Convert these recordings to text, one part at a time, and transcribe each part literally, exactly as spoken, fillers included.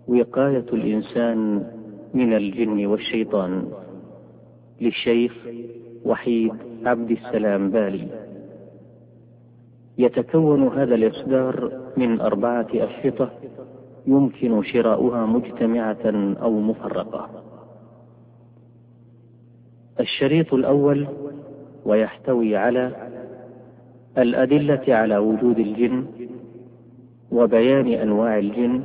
وقاية الإنسان من الجن والشيطان، للشيخ وحيد عبد السلام بالي. يتكون هذا الإصدار من أربعة أشرطة يمكن شراؤها مجتمعة أو مفرقة. الشريط الأول ويحتوي على الأدلة على وجود الجن وبيان أنواع الجن،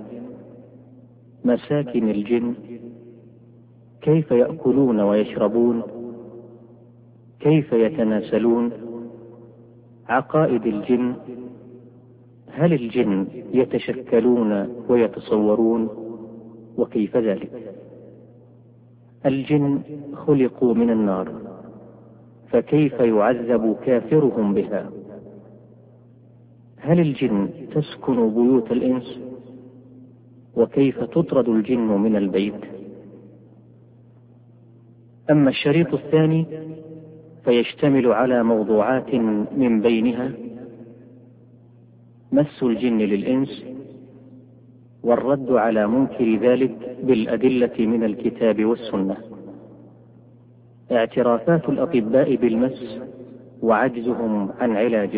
مساكن الجن، كيف يأكلون ويشربون، كيف يتناسلون، عقائد الجن، هل الجن يتشكلون ويتصورون وكيف ذلك؟ الجن خلقوا من النار، فكيف يعذب كافرهم بها؟ هل الجن تسكن بيوت الإنس؟ وكيف تطرد الجن من البيت؟ أما الشريط الثاني فيشتمل على موضوعات من بينها مس الجن للإنس، والرد على منكر ذلك بالأدلة من الكتاب والسنة، اعترافات الأطباء بالمس وعجزهم عن علاجه،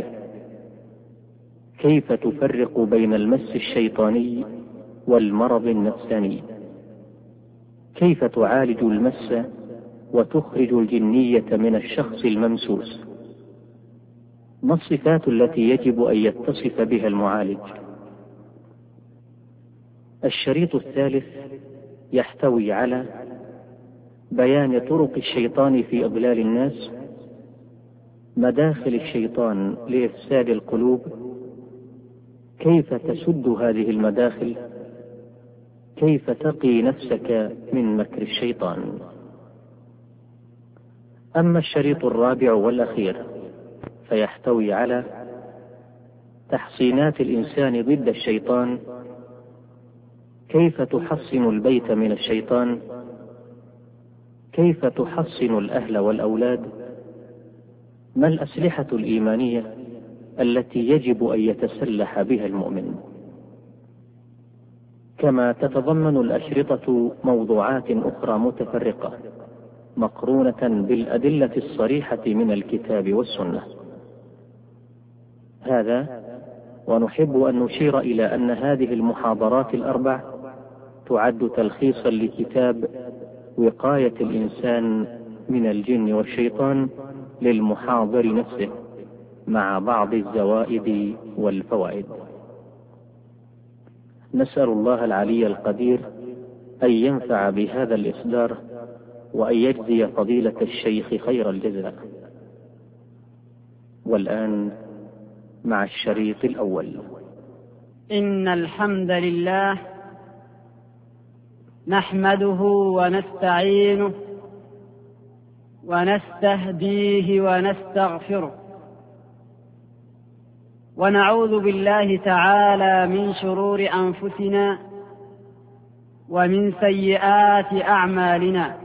كيف تفرق بين المس الشيطاني والمرض النفساني، كيف تعالج المس وتخرج الجنية من الشخص الممسوس، ما الصفات التي يجب أن يتصف بها المعالج. الشريط الثالث يحتوي على بيان طرق الشيطان في إضلال الناس، مداخل الشيطان لإفساد القلوب، كيف تسد هذه المداخل، كيف تقي نفسك من مكر الشيطان. أما الشريط الرابع والأخير فيحتوي على تحصينات الإنسان ضد الشيطان، كيف تحصن البيت من الشيطان، كيف تحصن الأهل والأولاد، ما الأسلحة الإيمانية التي يجب أن يتسلح بها المؤمن. كما تتضمن الأشرطة موضوعات أخرى متفرقة مقرونة بالأدلة الصريحة من الكتاب والسنة. هذا ونحب أن نشير إلى أن هذه المحاضرات الأربع تعد تلخيصا لكتاب وقاية الإنسان من الجن والشيطان للمحاضر نفسه، مع بعض الزوائد والفوائد. نسأل الله العلي القدير أن ينفع بهذا الإصدار وأن يجزي فضيلة الشيخ خير الجزاء. والآن مع الشريط الأول. إن الحمد لله نحمده ونستعينه ونستهديه ونستغفره، ونعوذ بالله تعالى من شرور أنفسنا ومن سيئات أعمالنا.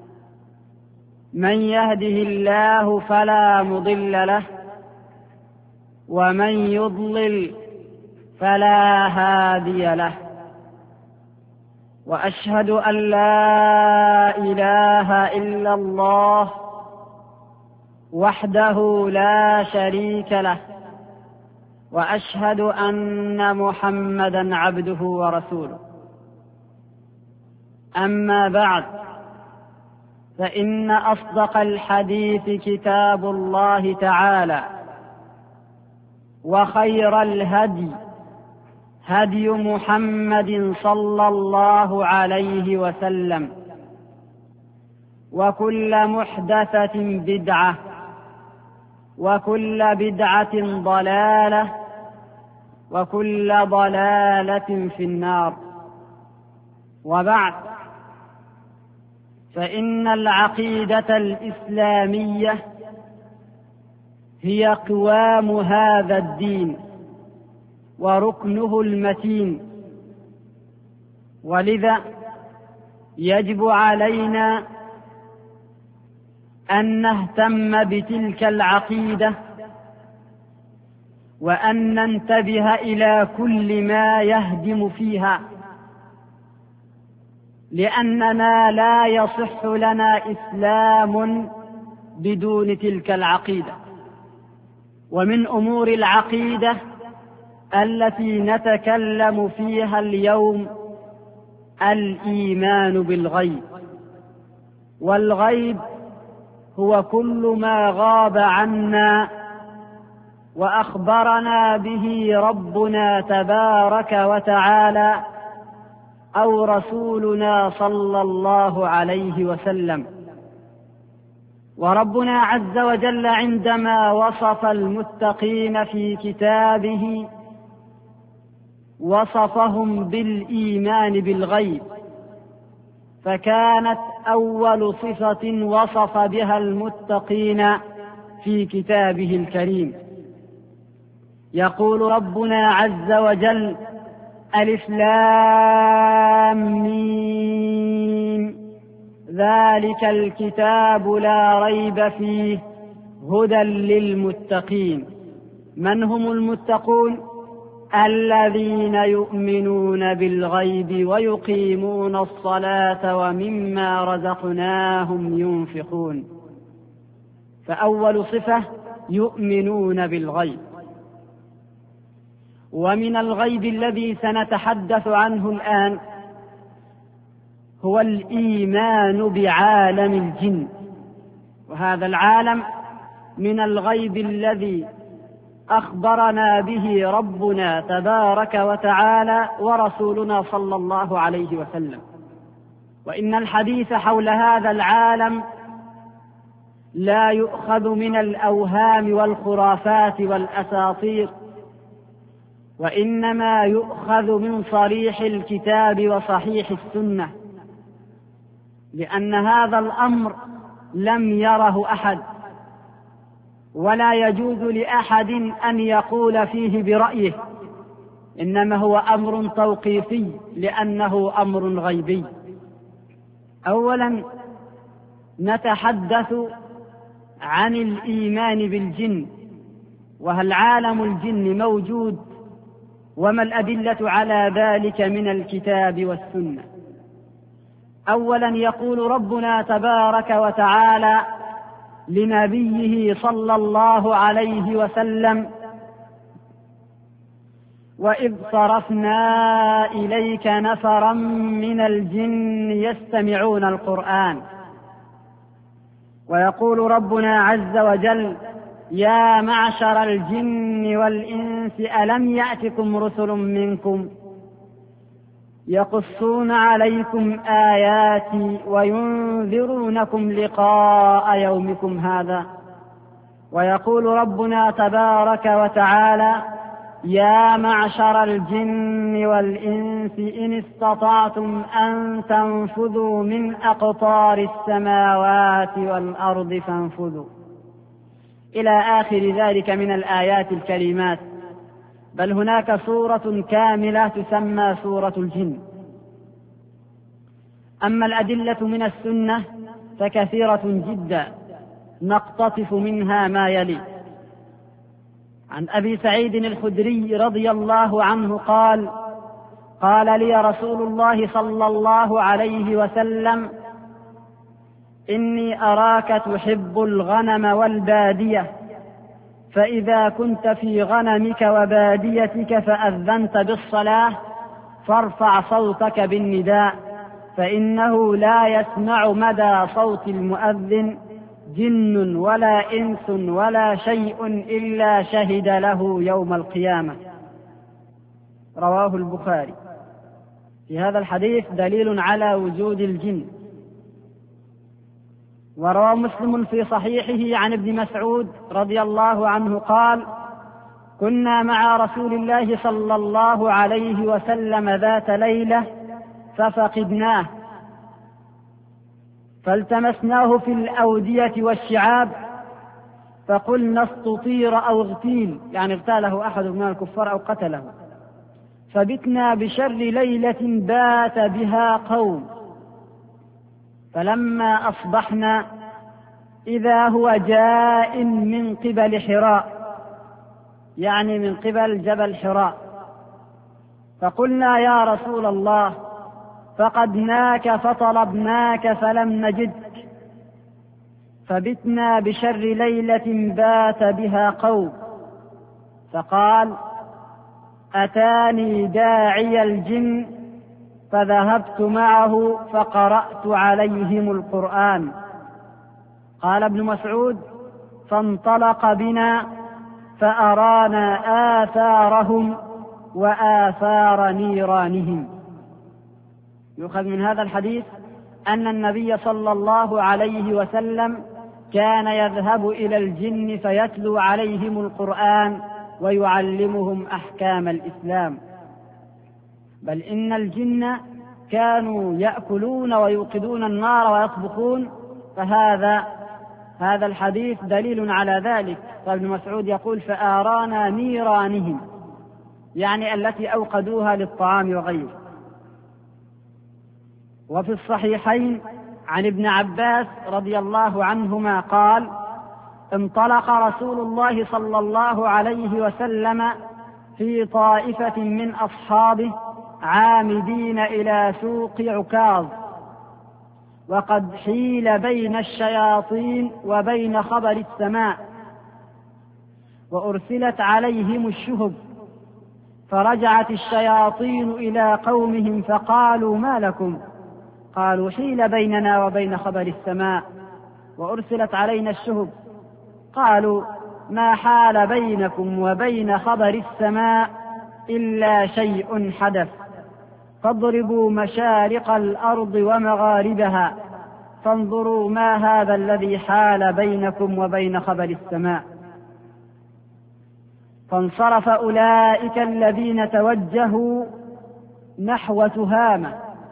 من يهده الله فلا مضل له، ومن يضلل فلا هادي له، وأشهد أن لا إله إلا الله وحده لا شريك له، وأشهد أن محمدا عبده ورسوله. أما بعد، فإن أصدق الحديث كتاب الله تعالى، وخير الهدي هدي محمد صلى الله عليه وسلم، وكل محدثة بدعة، وكل بدعة ضلالة، وكل ضلالة في النار. وبعد، فإن العقيدة الإسلامية هي قوام هذا الدين وركنه المتين، ولذا يجب علينا أن نهتم بتلك العقيدة، وأن ننتبه إلى كل ما يهدم فيها، لأننا لا يصح لنا إسلام بدون تلك العقيدة. ومن أمور العقيدة التي نتكلم فيها اليوم الإيمان بالغيب. والغيب هو كل ما غاب عنا وأخبرنا به ربنا تبارك وتعالى أو رسولنا صلى الله عليه وسلم. وربنا عز وجل عندما وصف المتقين في كتابه وصفهم بالإيمان بالغيب، فكانت أول صفة وصف بها المتقين في كتابه الكريم. يقول ربنا عز وجل: ألف لام ميم ذلك الكتاب لا ريب فيه هدى للمتقين. من هم المتقون؟ الذين يؤمنون بالغيب ويقيمون الصلاة ومما رزقناهم ينفقون. فأول صفة يؤمنون بالغيب. ومن الغيب الذي سنتحدث عنه الآن هو الإيمان بعالم الجن. وهذا العالم من الغيب الذي أخبرنا به ربنا تبارك وتعالى ورسولنا صلى الله عليه وسلم. وإن الحديث حول هذا العالم لا يؤخذ من الأوهام والخرافات والأساطير، وإنما يؤخذ من صريح الكتاب وصحيح السنة، لأن هذا الأمر لم يره أحد، ولا يجوز لأحد أن يقول فيه برأيه، إنما هو أمر توقيفي لأنه أمر غيبي. أولا نتحدث عن الإيمان بالجن، وهل عالم الجن موجود، وما الأدلة على ذلك من الكتاب والسنة. أولا يقول ربنا تبارك وتعالى لنبيه صلى الله عليه وسلم: وإذ صرفنا إليك نفرا من الجن يستمعون القرآن. ويقول ربنا عز وجل: يا معشر الجن والإنس ألم يأتكم رسل منكم يقصون عليكم آياتي وينذرونكم لقاء يومكم هذا. ويقول ربنا تبارك وتعالى: يا معشر الجن والإنس إن استطعتم أن تنفذوا من أقطار السماوات والأرض فانفذوا، إلى آخر ذلك من الآيات الكريمات. بل هناك سورة كاملة تسمى سورة الجن. أما الأدلة من السنة فكثيرة جدا، نقتطف منها ما يلي. عن أبي سعيد الخدري رضي الله عنه قال: قال لي رسول الله صلى الله عليه وسلم: إني أراك تحب الغنم والبادية، فإذا كنت في غنمك وباديتك فأذنت بالصلاة فارفع صوتك بالنداء، فإنه لا يسمع مدى صوت المؤذن جن ولا إنس ولا شيء إلا شهد له يوم القيامة. رواه البخاري. في هذا الحديث دليل على وجود الجن. وروى مسلم في صحيحه عن ابن مسعود رضي الله عنه قال: كنا مع رسول الله صلى الله عليه وسلم ذات ليلة ففقدناه، فالتمسناه في الأودية والشعاب، فقلنا استطير أو اغتيل، يعني اغتاله أحد من الكفار أو قتله، فبتنا بشر ليلة بات بها قوم، فلما أصبحنا إذا هو جاء من قبل حراء، يعني من قبل جبل حراء، فقلنا يا رسول الله فقدناك فطلبناك فلم نجدك، فبتنا بشر ليلة بات بها قوم. فقال: أتاني داعي الجن فذهبت معه فقرأت عليهم القرآن. قال ابن مسعود: فانطلق بنا فأرانا آثارهم وآثار نيرانهم. يؤخذ من هذا الحديث أن النبي صلى الله عليه وسلم كان يذهب إلى الجن فيتلو عليهم القرآن ويعلمهم أحكام الإسلام، بل إن الجن كانوا يأكلون ويوقدون النار ويطبخون، فهذا هذا الحديث دليل على ذلك. فابن مسعود يقول: فآرانا نيرانهم، يعني التي أوقدوها للطعام وغيره. وفي الصحيحين عن ابن عباس رضي الله عنهما قال: انطلق رسول الله صلى الله عليه وسلم في طائفة من أصحابه عامدين إلى سوق عكاظ، وقد حيل بين الشياطين وبين خبر السماء، وأرسلت عليهم الشهب، فرجعت الشياطين إلى قومهم فقالوا: ما لكم؟ قالوا: حيل بيننا وبين خبر السماء وأرسلت علينا الشهب. قالوا: ما حال بينكم وبين خبر السماء إلا شيء حدث، فاضربوا مشارق الأرض ومغاربها فانظروا ما هذا الذي حال بينكم وبين خبر السماء. فانصرف أولئك الذين توجهوا نحو تهامة،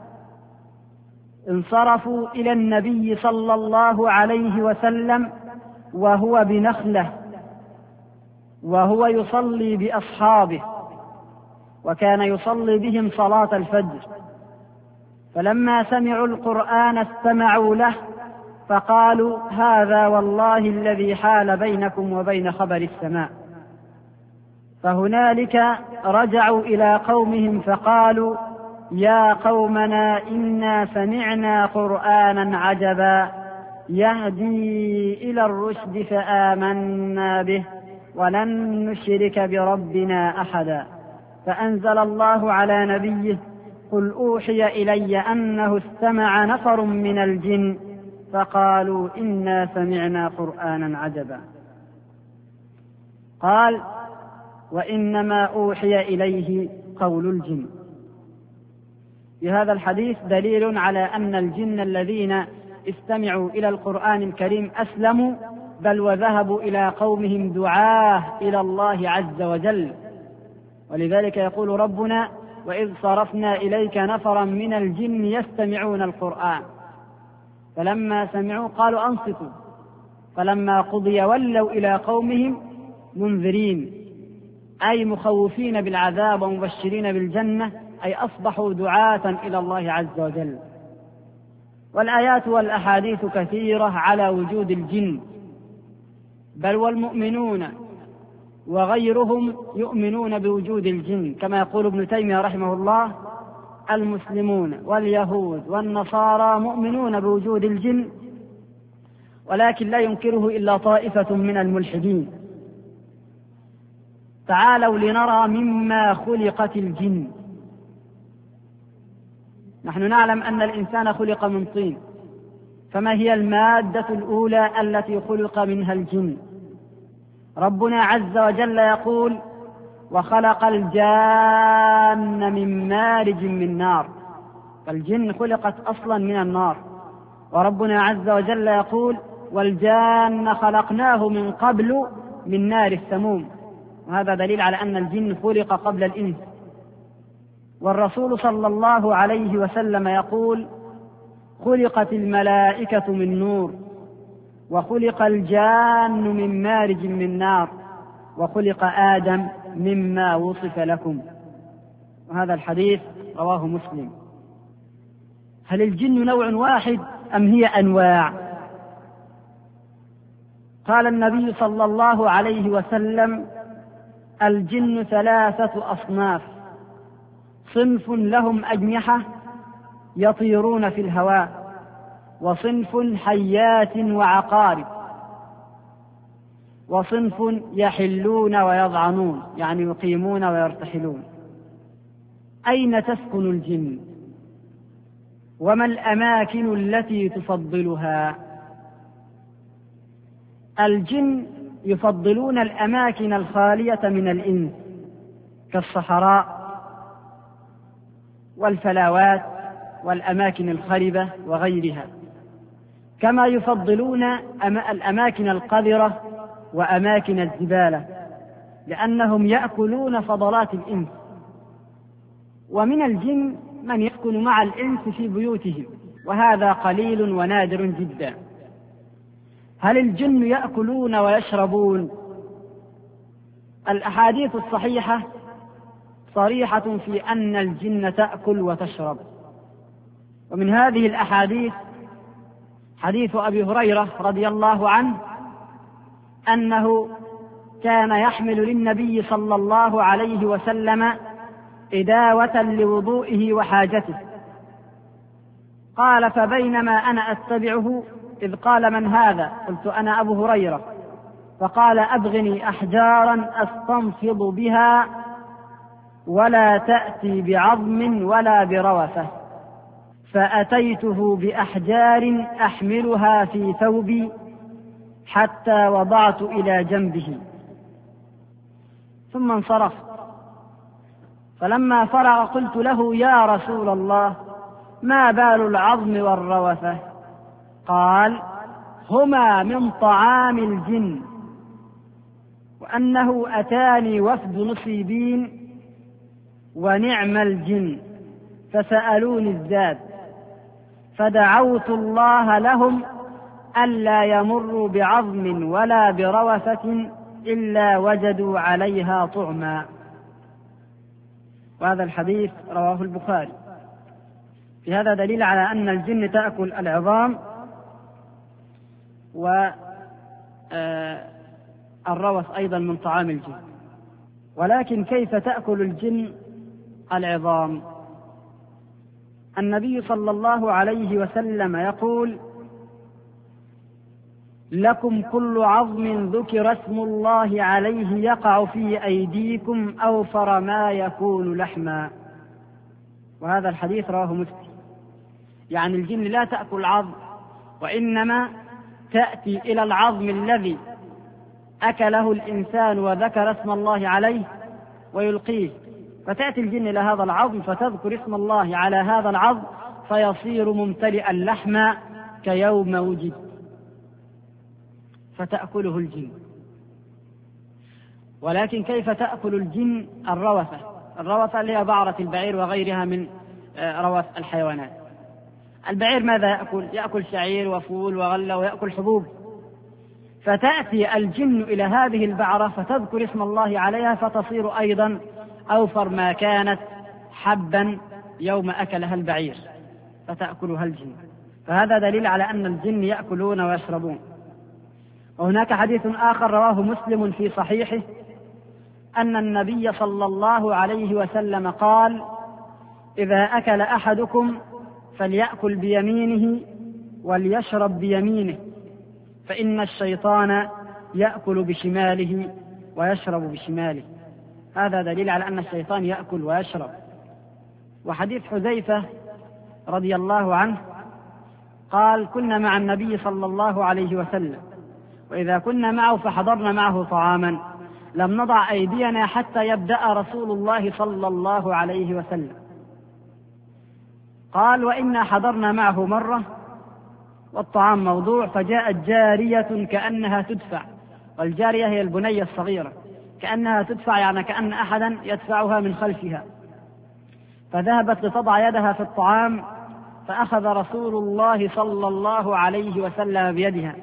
انصرفوا إلى النبي صلى الله عليه وسلم وهو بنخلة، وهو يصلي بأصحابه، وكان يصلي بهم صلاة الفجر. فلما سمعوا القرآن استمعوا له، فقالوا: هذا والله الذي حال بينكم وبين خبر السماء. فهنالك رجعوا إلى قومهم فقالوا: يا قومنا إنا سمعنا قرآنا عجبا يهدي إلى الرشد فآمنا به ولن نشرك بربنا أحدا. فأنزل الله على نبيه: قل أوحي إلي أنه استمع نفر من الجن فقالوا إنا سمعنا قرآنا عجبا. قال: وإنما أوحي إليه قول الجن. في هذا الحديث دليل على أن الجن الذين استمعوا إلى القرآن الكريم أسلموا، بل وذهبوا إلى قومهم دعاه إلى الله عز وجل. ولذلك يقول ربنا: وإذ صرفنا إليك نفرا من الجن يستمعون القرآن فلما سمعوا قالوا أنصتوا، فلما قضي ولوا إلى قومهم منذرين، أي مخوفين بالعذاب ومبشرين بالجنة، أي أصبحوا دعاة إلى الله عز وجل. والآيات والأحاديث كثيرة على وجود الجن، بل والمؤمنون وغيرهم يؤمنون بوجود الجن، كما يقول ابن تيمية رحمه الله: المسلمون واليهود والنصارى مؤمنون بوجود الجن، ولكن لا ينكره إلا طائفة من الملحدين. تعالوا لنرى مما خلقت الجن. نحن نعلم أن الإنسان خلق من طين، فما هي المادة الأولى التي خلق منها الجن؟ ربنا عز وجل يقول: وخلق الجان من مارج من نار. فالجن خلقت أصلا من النار. وربنا عز وجل يقول: والجان خلقناه من قبل من نار السموم. وهذا دليل على أن الجن خلق قبل الإنس. والرسول صلى الله عليه وسلم يقول: خلقت الملائكة من نور، وخلق الجان من مارج من نار، وخلق آدم مما وصف لكم. وهذا الحديث رواه مسلم. هل الجن نوع واحد أم هي أنواع؟ قال النبي صلى الله عليه وسلم: الجن ثلاثة أصناف: صنف لهم أجنحة يطيرون في الهواء، وصنف حيات وعقارب، وصنف يحلون ويضعنون يعني يقيمون ويرتحلون. أين تسكن الجن؟ وما الأماكن التي تفضلها؟ الجن يفضلون الأماكن الخالية من الإنس كالصحراء والفلاوات والأماكن الخربة وغيرها، كما يفضلون الأماكن القذرة وأماكن الزبالة، لأنهم يأكلون فضلات الإنس. ومن الجن من يسكن مع الإنس في بيوتهم، وهذا قليل ونادر جدا. هل الجن يأكلون ويشربون؟ الأحاديث الصحيحة صريحة في أن الجن تأكل وتشرب. ومن هذه الأحاديث حديث أبي هريرة رضي الله عنه أنه كان يحمل للنبي صلى الله عليه وسلم إداوة لوضوئه وحاجته، قال: فبينما أنا أتبعه إذ قال: من هذا؟ قلت: أنا أبو هريرة. فقال: أبغني أحجارا أستنفض بها ولا تأتي بعظم ولا بروثة. فأتيته بأحجار أحملها في ثوبي حتى وضعت إلى جنبه، ثم انصرف. فلما فرغ قلت له: يا رسول الله، ما بال العظم والروثة؟ قال: هما من طعام الجن، وأنه أتاني وفد نصيبين ونعم الجن فسألوني الزاد، فدعوت الله لهم ألا يمروا بعظم ولا بروثة إلا وجدوا عليها طعما. وهذا الحديث رواه البخاري. في هذا دليل على أن الجن تأكل العظام والروث أيضا من طعام الجن. ولكن كيف تأكل الجن العظام؟ النبي صلى الله عليه وسلم يقول: لكم كل عظم ذكر اسم الله عليه يقع في أيديكم أوفر ما يكون لحما. وهذا الحديث رواه مسلم. يعني الجن لا تأكل العظم، وإنما تأتي إلى العظم الذي أكله الإنسان وذكر اسم الله عليه ويلقيه، فتأتي الجن إلى هذا العظم فتذكر اسم الله على هذا العظم فيصير ممتلئا لحما كيوم وجد، فتأكله الجن. ولكن كيف تأكل الجن الروثة؟ الروثة اللي هي بعرة البعير وغيرها من روث الحيوانات. البعير ماذا يأكل؟ يأكل شعير وفول وغلة ويأكل حبوب. فتأتي الجن إلى هذه البعرة فتذكر اسم الله عليها فتصير أيضا أوفر ما كانت حبا يوم أكلها البعير فتأكلها الجن. فهذا دليل على أن الجن يأكلون ويشربون. وهناك حديث آخر رواه مسلم في صحيحه أن النبي صلى الله عليه وسلم قال: إذا أكل أحدكم فليأكل بيمينه وليشرب بيمينه، فإن الشيطان يأكل بشماله ويشرب بشماله. هذا دليل على أن الشيطان يأكل ويشرب. وحديث حذيفة رضي الله عنه قال: كنا مع النبي صلى الله عليه وسلم، وإذا كنا معه فحضرنا معه طعاما لم نضع أيدينا حتى يبدأ رسول الله صلى الله عليه وسلم. قال: وإنا حضرنا معه مرة والطعام موضوع، فجاءت جارية كأنها تدفع، والجارية هي البنية الصغيرة، كأنها تدفع يعني كأن أحدا يدفعها من خلفها، فذهبت لتضع يدها في الطعام فأخذ رسول الله صلى الله عليه وسلم بيدها.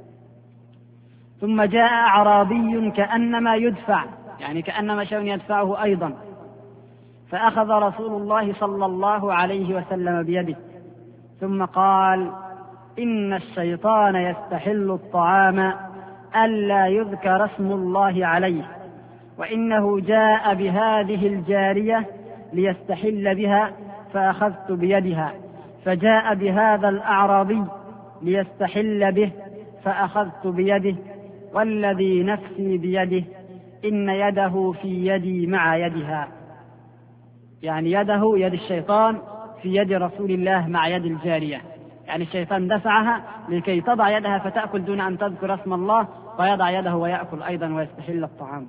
ثم جاء أعرابي كأنما يدفع يعني كأنما شيء يدفعه أيضا، فأخذ رسول الله صلى الله عليه وسلم بيده ثم قال: إن الشيطان يستحل الطعام ألا يذكر اسم الله عليه، وإنه جاء بهذه الجارية ليستحل بها فأخذت بيدها فجاء بهذا الأعرابي ليستحل به، فأخذت بيده والذي نفسي بيده إن يده في يدي مع يدها، يعني يده يد الشيطان في يد رسول الله مع يد الجارية، يعني الشيطان دفعها لكي تضع يدها فتأكل دون أن تذكر اسم الله، ويضع يده ويأكل أيضا ويستحل الطعام.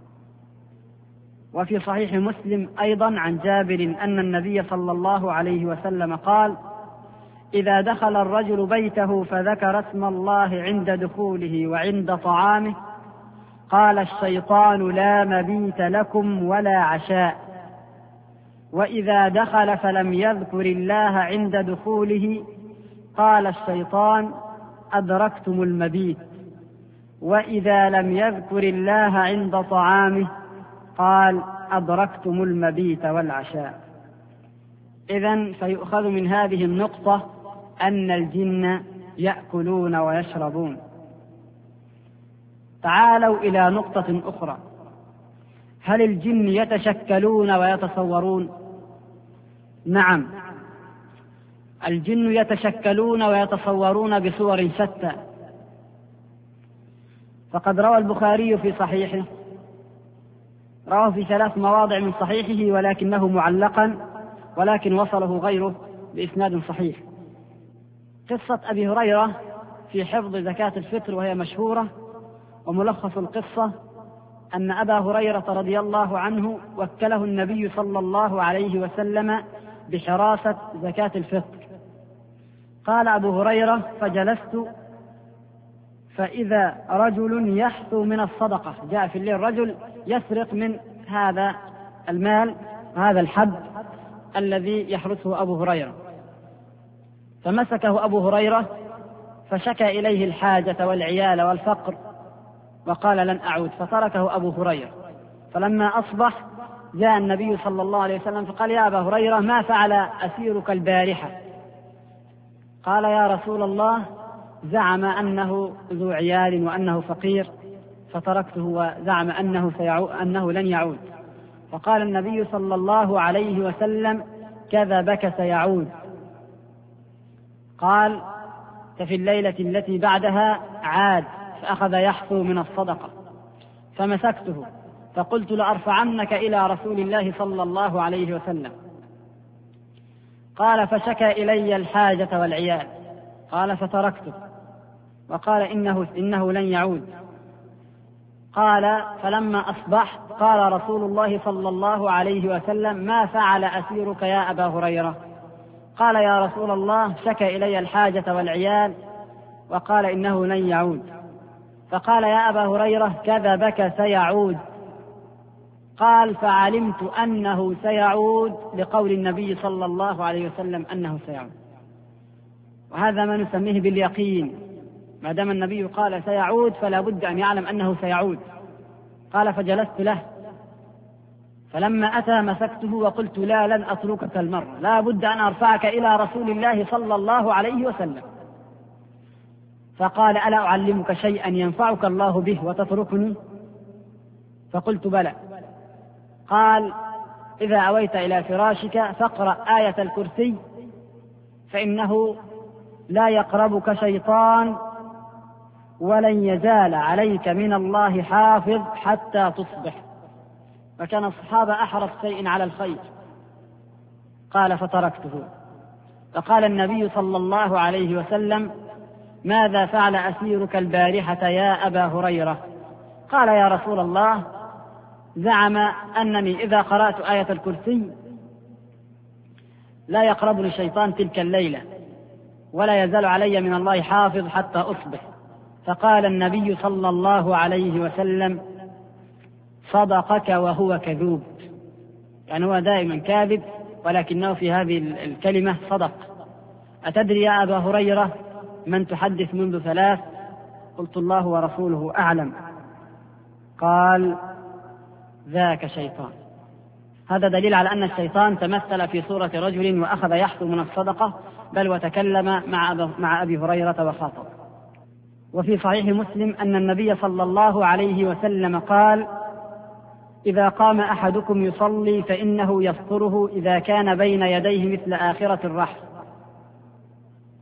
وفي صحيح مسلم أيضا عن جابر أن النبي صلى الله عليه وسلم قال: إذا دخل الرجل بيته فذكر اسم الله عند دخوله وعند طعامه قال الشيطان لا مبيت لكم ولا عشاء، وإذا دخل فلم يذكر الله عند دخوله قال الشيطان أدركتم المبيت، وإذا لم يذكر الله عند طعامه قال أدركتم المبيت والعشاء. إذن فيؤخذ من هذه النقطة أن الجن يأكلون ويشربون. تعالوا إلى نقطة أخرى: هل الجن يتشكلون ويتصورون؟ نعم، الجن يتشكلون ويتصورون بصور شتى. فقد روى البخاري في صحيحه، رواه في ثلاث مواضع من صحيحه ولكنه معلقا، ولكن وصله غيره بإسناد صحيح، قصة أبي هريرة في حفظ زكاة الفطر، وهي مشهورة. وملخص القصة أن أبا هريرة رضي الله عنه وكله النبي صلى الله عليه وسلم بحراسة زكاة الفطر. قال أبو هريرة: فجلست فإذا رجل يحثو من الصدقة، جاء في الليل رجل يسرق من هذا المال، هذا الحب الذي يحرسه أبو هريرة، فمسكه أبو هريرة فشكى إليه الحاجة والعيال والفقر وقال لن أعود، فتركه أبو هريرة. فلما أصبح جاء النبي صلى الله عليه وسلم فقال: يا أبا هريرة ما فعل أسيرك البارحة؟ قال: يا رسول الله زعم أنه ذو عيال وأنه فقير فتركته، وزعم أنه, سيعود أنه لن يعود. فقال النبي صلى الله عليه وسلم: كذبك سيعود. قال: ففي الليلة التي بعدها عاد فأخذ يحثو من الصدقة، فمسكته فقلت لأرفعنك إلى رسول الله صلى الله عليه وسلم. قال: فشكى إلي الحاجة والعيال. قال: فتركته، وقال إنه, إنه لن يعود. قال: فلما أصبح قال رسول الله صلى الله عليه وسلم: ما فعل أسيرك يا أبا هريرة؟ قال: يا رسول الله شكى إلي الحاجة والعيال وقال إنه لن يعود. فقال: يا أبا هريرة كذبك سيعود. قال: فعلمت أنه سيعود لقول النبي صلى الله عليه وسلم أنه سيعود. وهذا ما نسميه باليقين، ما دام النبي قال سيعود فلا بد أن يعلم أنه سيعود. قال: فجلست له، فلما أتى مسكته وقلت: لا لن أتركك المرة، لا بد أن أرفعك إلى رسول الله صلى الله عليه وسلم. فقال: ألا أعلمك شيئا ينفعك الله به وتتركني؟ فقلت: بلى. قال: إذا أويت إلى فراشك فاقرأ آية الكرسي فإنه لا يقربك شيطان ولن يزال عليك من الله حافظ حتى تصبح. فكان الصحابة أحرص شيء على الخير. قال: فتركته. فقال النبي صلى الله عليه وسلم: ماذا فعل أسيرك البارحة يا أبا هريرة؟ قال: يا رسول الله زعم أنني إذا قرأت آية الكرسي لا يقربني الشيطان تلك الليلة ولا يزال علي من الله حافظ حتى أصبح. فقال النبي صلى الله عليه وسلم: صدقك وهو كذوب، يعني هو دائما كاذب ولكنه في هذه الكلمة صدق. أتدري يا أبا هريرة من تحدث منذ ثلاث؟ قلت: الله ورسوله أعلم. قال: ذاك شيطان. هذا دليل على أن الشيطان تمثل في صورة رجل وأخذ يحثو من الصدقة، بل وتكلم مع أبي هريرة وخاطب. وفي صحيح مسلم أن النبي صلى الله عليه وسلم قال: إذا قام أحدكم يصلي فإنه يستره إذا كان بين يديه مثل آخرة الرحل،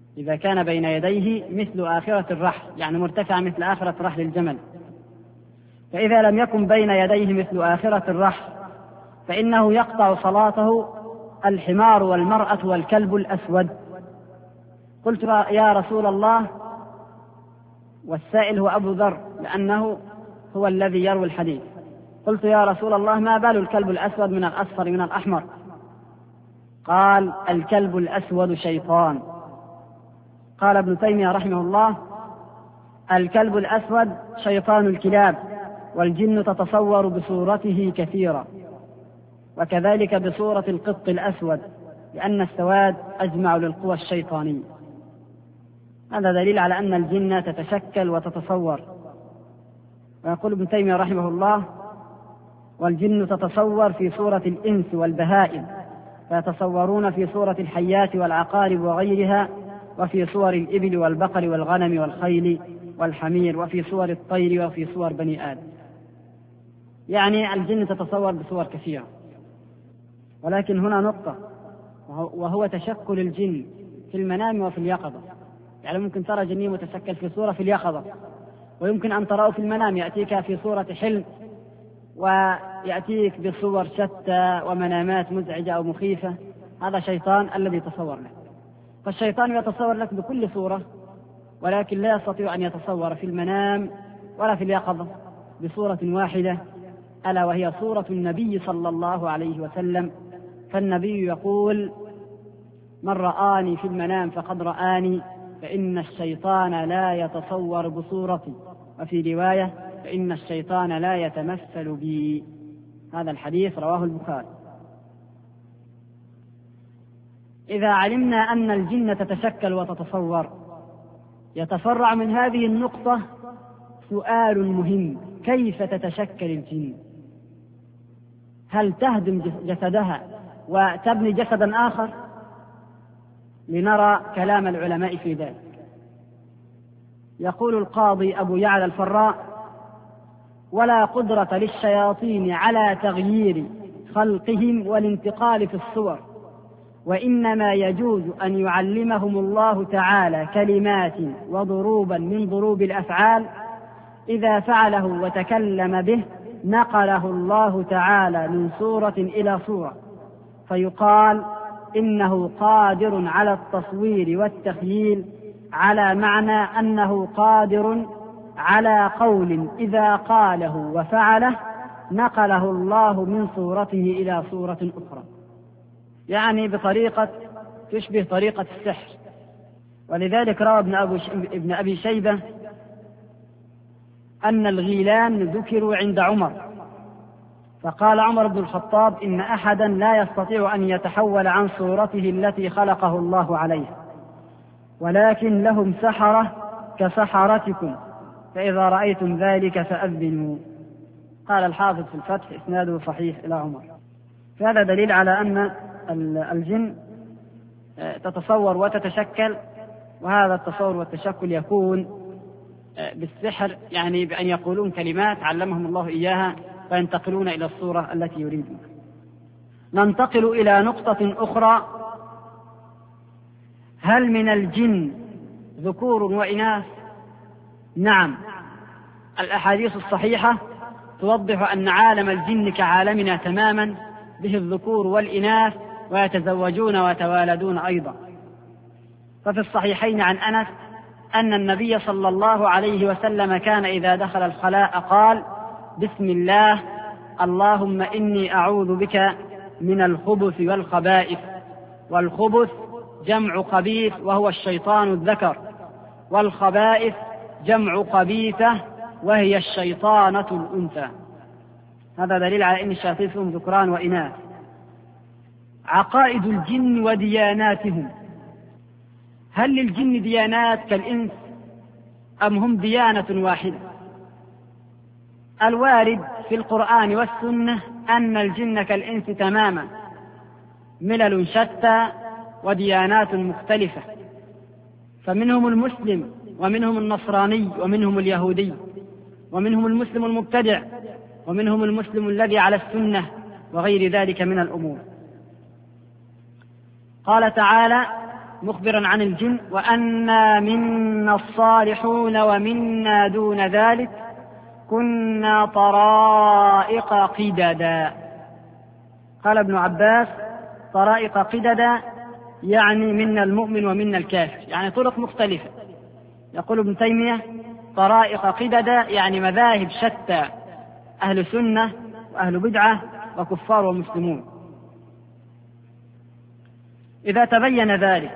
إذا كان بين يديه مثل آخرة الرحل، يعني مرتفع مثل آخرة رحل الجمل. فإذا لم يكن بين يديه مثل آخرة الرحل فإنه يقطع صلاته الحمار والمرأة والكلب الأسود. قلت يا رسول الله، والسائل هو أبو ذر لأنه هو الذي يروي الحديث، قلت يا رسول الله ما بال الكلب الأسود من الأصفر من الأحمر؟ قال الكلب الأسود شيطان. قال ابن تيمية رحمه الله الكلب الأسود شيطان الكلاب، والجن تتصور بصورته كثيرا، وكذلك بصورة القط الأسود، لأن السواد أجمع للقوى الشيطانية. هذا دليل على أن الجن تتشكل وتتصور. ويقول ابن تيمية رحمه الله والجن تتصور في صورة الإنس والبهائم، فيتصورون في صورة الحيات والعقارب وغيرها، وفي صور الإبل والبقر والغنم والخيل والحمير، وفي صور الطير، وفي صور بني آدم. يعني الجن تتصور بصور كثيرة. ولكن هنا نقطة، وهو تشكل الجن في المنام وفي اليقظة. يعني ممكن ترى جني متشكل في صورة في اليقظة، ويمكن أن تراه في المنام يأتيك في صورة حلم، ويأتيك بصور شتى ومنامات مزعجة أو مخيفة. هذا شيطان الذي تصور لك. فالشيطان يتصور لك بكل صورة، ولكن لا يستطيع أن يتصور في المنام ولا في اليقظة بصورة واحدة، ألا وهي صورة النبي صلى الله عليه وسلم. فالنبي يقول من رآني في المنام فقد رآني، فإن الشيطان لا يتصور بصورتي، وفي رواية فإن الشيطان لا يتمثل بي. هذا الحديث رواه البخاري. إذا علمنا أن الجن تتشكل وتتصور، يتفرع من هذه النقطة سؤال مهم: كيف تتشكل الجن؟ هل تهدم جسدها وتبني جسدا آخر؟ لنرى كلام العلماء في ذلك. يقول القاضي أبو يعلى الفراء: ولا قدرة للشياطين على تغيير خلقهم والانتقال في الصور، وإنما يجوز أن يعلمهم الله تعالى كلمات وضروبا من ضروب الأفعال، إذا فعله وتكلم به نقله الله تعالى من صورة إلى صورة، فيقال إنه قادر على التصوير والتخييل، على معنى أنه قادر على قول إذا قاله وفعله نقله الله من صورته إلى صورة أخرى، يعني بطريقة تشبه طريقة السحر. ولذلك روى ابن أبي شيبة أن الغيلان ذكروا عند عمر، فقال عمر بن الخطاب: إن أحدا لا يستطيع أن يتحول عن صورته التي خلقه الله عليها، ولكن لهم سحرة كسحرتكم، فإذا رأيتم ذلك فأذنوا. قال الحافظ في الفتح: إسناده صحيح إلى عمر. فهذا دليل على أن الجن تتصور وتتشكل، وهذا التصور والتشكل يكون بالسحر، يعني بأن يقولون كلمات علمهم الله إياها فينتقلون إلى الصورة التي يريدون. ننتقل إلى نقطة أخرى: هل من الجن ذكور وإناث؟ نعم، الأحاديث الصحيحة توضح أن عالم الجن كعالمنا تماما، به الذكور والإناث، ويتزوجون ويتوالدون أيضا. ففي الصحيحين عن أنس أن النبي صلى الله عليه وسلم كان إذا دخل الخلاء قال: بسم الله، اللهم إني أعوذ بك من الخبث والخبائث. والخبث جمع خبيث وهو الشيطان الذكر، والخبائث جمع خبيثة وهي الشيطانة الأنثى. هذا دليل على أن الشياطين فيهم ذكران وإناث. عقائد الجن ودياناتهم: هل للجن ديانات كالإنس أم هم ديانة واحدة؟ الوارد في القرآن والسنة أن الجن كالإنس تماما، ملل شتى وديانات مختلفة، فمنهم المسلم ومنهم النصراني ومنهم اليهودي، ومنهم المسلم المبتدع ومنهم المسلم الذي على السنة، وغير ذلك من الأمور. قال تعالى: مخبرا عن الجن: وأنا منا الصالحون ومنا دون ذلك كنا طرائق قددا. قال ابن عباس: طرائق قددا يعني منا المؤمن ومنا الكافر، يعني طرق مختلفة. يقول ابن تيمية: طرائق قددا يعني مذاهب شتى، أهل سنة وأهل بدعة وكفار ومسلمون. إذا تبين ذلك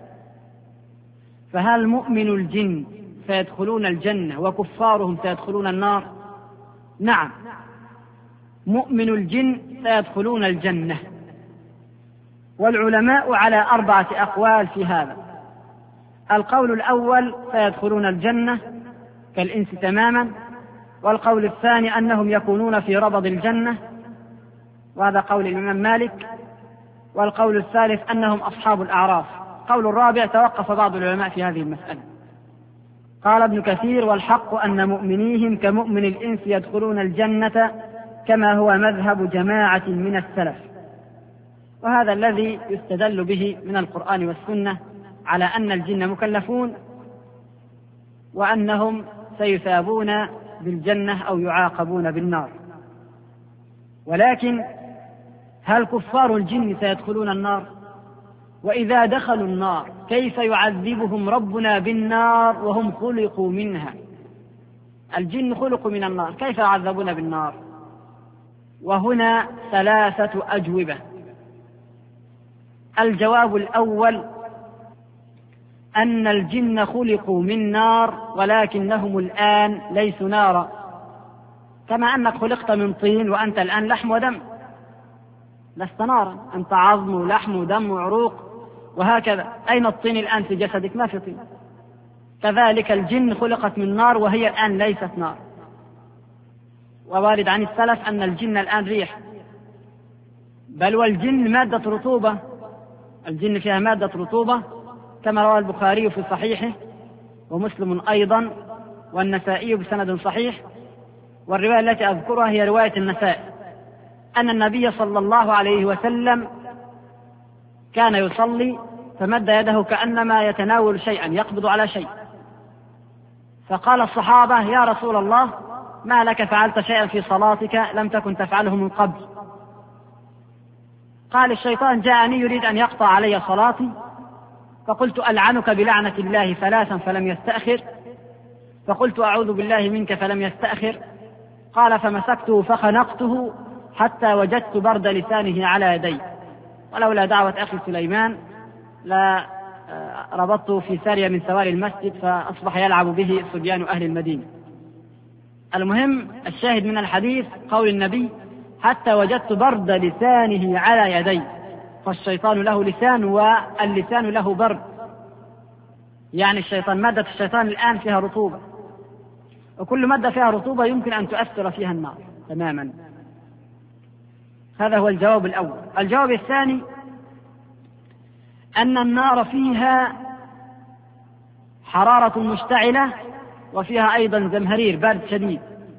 فهل مؤمن الجن سيدخلون الجنة وكفارهم سيدخلون النار؟ نعم، مؤمن الجن سيدخلون الجنة، والعلماء على أربعة أقوال في هذا. القول الأول: سيدخلون الجنة كالإنس تماما. والقول الثاني: أنهم يكونون في ربض الجنة، وهذا قول الإمام مالك. والقول الثالث: أنهم أصحاب الأعراف. قول الرابع توقف بعض العلماء في هذه المسألة. قال ابن كثير: والحق أن مؤمنيهم كمؤمن الإنس يدخلون الجنة كما هو مذهب جماعة من السلف. وهذا الذي يستدل به من القرآن والسنة على أن الجن مكلفون وأنهم سيثابون بالجنة أو يعاقبون بالنار. ولكن هل كفار الجن سيدخلون النار؟ وإذا دخلوا النار كيف يعذبهم ربنا بالنار وهم خلقوا منها؟ الجن خلقوا من النار، كيف يعذبون بالنار؟ وهنا ثلاثة أجوبة. الجواب الأول: أن الجن خلقوا من نار ولكنهم الآن ليسوا نارا، كما أنك خلقت من طين وأنت الآن لحم ودم، لست نارا، أنت عظم ولحم ودم وعروق وهكذا. أين الطين الآن في جسدك؟ ما في طين. كذلك الجن خلقت من نار وهي الآن ليست نار. ووارد عن السلف أن الجن الآن ريح، بل والجن مادة رطوبة، الجن فيها مادة رطوبة كما روى البخاري في صحيحه ومسلم أيضا والنسائي بسند صحيح. والرواية التي أذكرها هي رواية النسائي أن النبي صلى الله عليه وسلم كان يصلي فمد يده كأنما يتناول شيئا، يقبض على شيء، فقال الصحابة: يا رسول الله، ما لك فعلت شيئا في صلاتك لم تكن تفعله من قبل؟ قال: الشيطان جاءني يريد أن يقطع علي صلاتي، فقلت: ألعنك بلعنة الله ثلاثا فلم يستأخر، فقلت: أعوذ بالله منك فلم يستأخر. قال: فمسكته فخنقته حتى وجدت برد لسانه على يدي، ولولا دعوة أخي سليمان لا ربطته في سارية من سواري المسجد فأصبح يلعب به صبيان أهل المدينة. المهم الشاهد من الحديث قول النبي: حتى وجدت برد لسانه على يدي، فالشيطان له لسان واللسان له برد، يعني الشيطان مادة الشيطان الآن فيها رطوبة، وكل مادة فيها رطوبة يمكن أن تؤثر فيها النار تماما. هذا هو الجواب الأول. الجواب الثاني: أن النار فيها حرارة مشتعلة وفيها أيضا زمهرير برد شديد،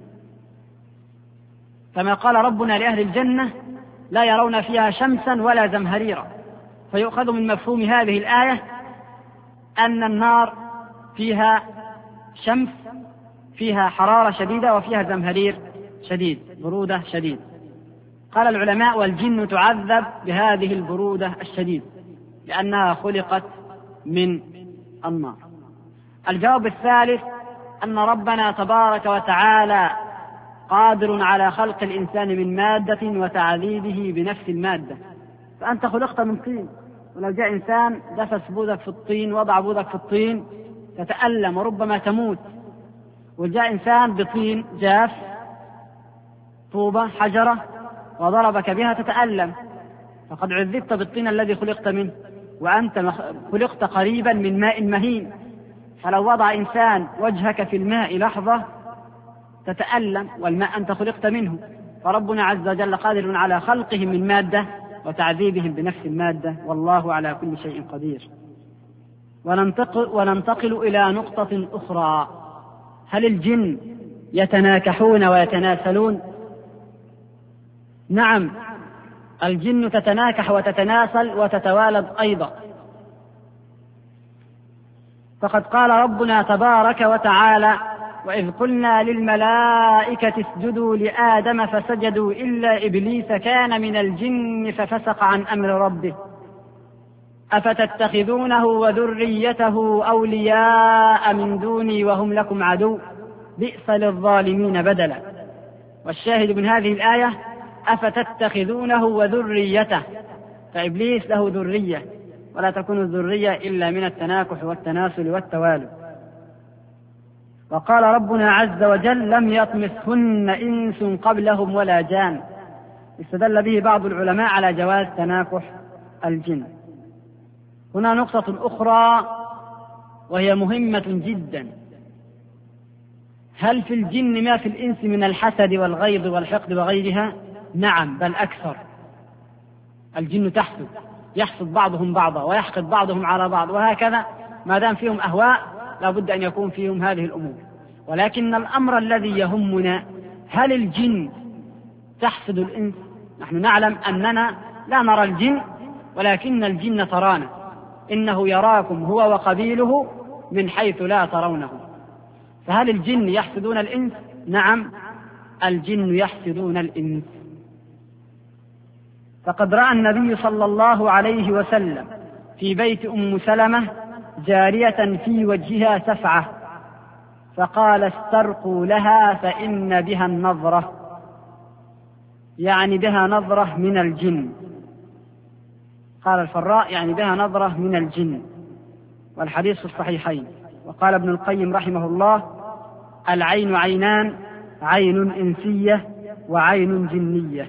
كما قال ربنا لأهل الجنة: لا يرون فيها شمسا ولا زمهريرا. فيؤخذ من مفهوم هذه الآية أن النار فيها شمس، فيها حرارة شديدة، وفيها زمهرير شديد، برودة شديد. قال العلماء: والجن تعذب بهذه البرودة الشديد لأنها خلقت من النار. الجواب الثالث: أن ربنا تبارك وتعالى قادر على خلق الإنسان من مادة وتعذيبه بنفس المادة. فأنت خلقت من طين، ولو جاء إنسان دفس بوذك في الطين، وضع بوذك في الطين، تتألم وربما تموت. وجاء إنسان بطين جاف، طوبة حجرة، وضربك بها، تتألم، فقد عذبت بالطين الذي خلقت منه، وأنت خلقت قريبا من ماء مهين. فلو وضع إنسان وجهك في الماء لحظة تتألم، والماء أنت خلقت منه. فربنا عز وجل قادر على خلقهم من مادة وتعذيبهم بنفس المادة، والله على كل شيء قدير. وننتقل, وننتقل إلى نقطة أخرى: هل الجن يتناكحون ويتناسلون؟ نعم، الجن تتناكح وتتناسل وتتوالد أيضا، فقد قال ربنا تبارك وتعالى: وإذ قلنا للملائكة اسجدوا لآدم فسجدوا إلا إبليس كان من الجن ففسق عن أمر ربه أفتتخذونه وذريته أولياء من دوني وهم لكم عدو بئس للظالمين بدلا. والشاهد من هذه الآية: أفتتخذونه وذريته، فإبليس له ذرية، ولا تكون الذرية إلا من التناكح والتناسل والتوالد. وقال ربنا عز وجل: لم يطمثهن إنس قبلهم ولا جان. استدل به بعض العلماء على جواز تناكح الجن. هنا نقطة أخرى وهي مهمة جدا: هل في الجن ما في الإنس من الحسد والغيظ والحقد وغيرها؟ نعم، بل أكثر. الجن تحسد، يحسد بعضهم بعضا ويحقد بعضهم على بعض، وهكذا ما دام فيهم أهواء لا بد أن يكون فيهم هذه الأمور. ولكن الأمر الذي يهمنا: هل الجن تحسد الإنس؟ نحن نعلم أننا لا نرى الجن، ولكن الجن ترانا. إنه يراكم هو وقبيله من حيث لا ترونه. فهل الجن يحسدون الإنس؟ نعم، الجن يحسدون الإنس. فقد رأى النبي صلى الله عليه وسلم في بيت أم سلمة جارية في وجهها سفعة، فقال: استرقوا لها فإن بها النظرة، يعني بها نظرة من الجن. قال الفراء: يعني بها نظرة من الجن. والحديث في الصحيحين. وقال ابن القيم رحمه الله: العين عينان، عين إنسية وعين جنية.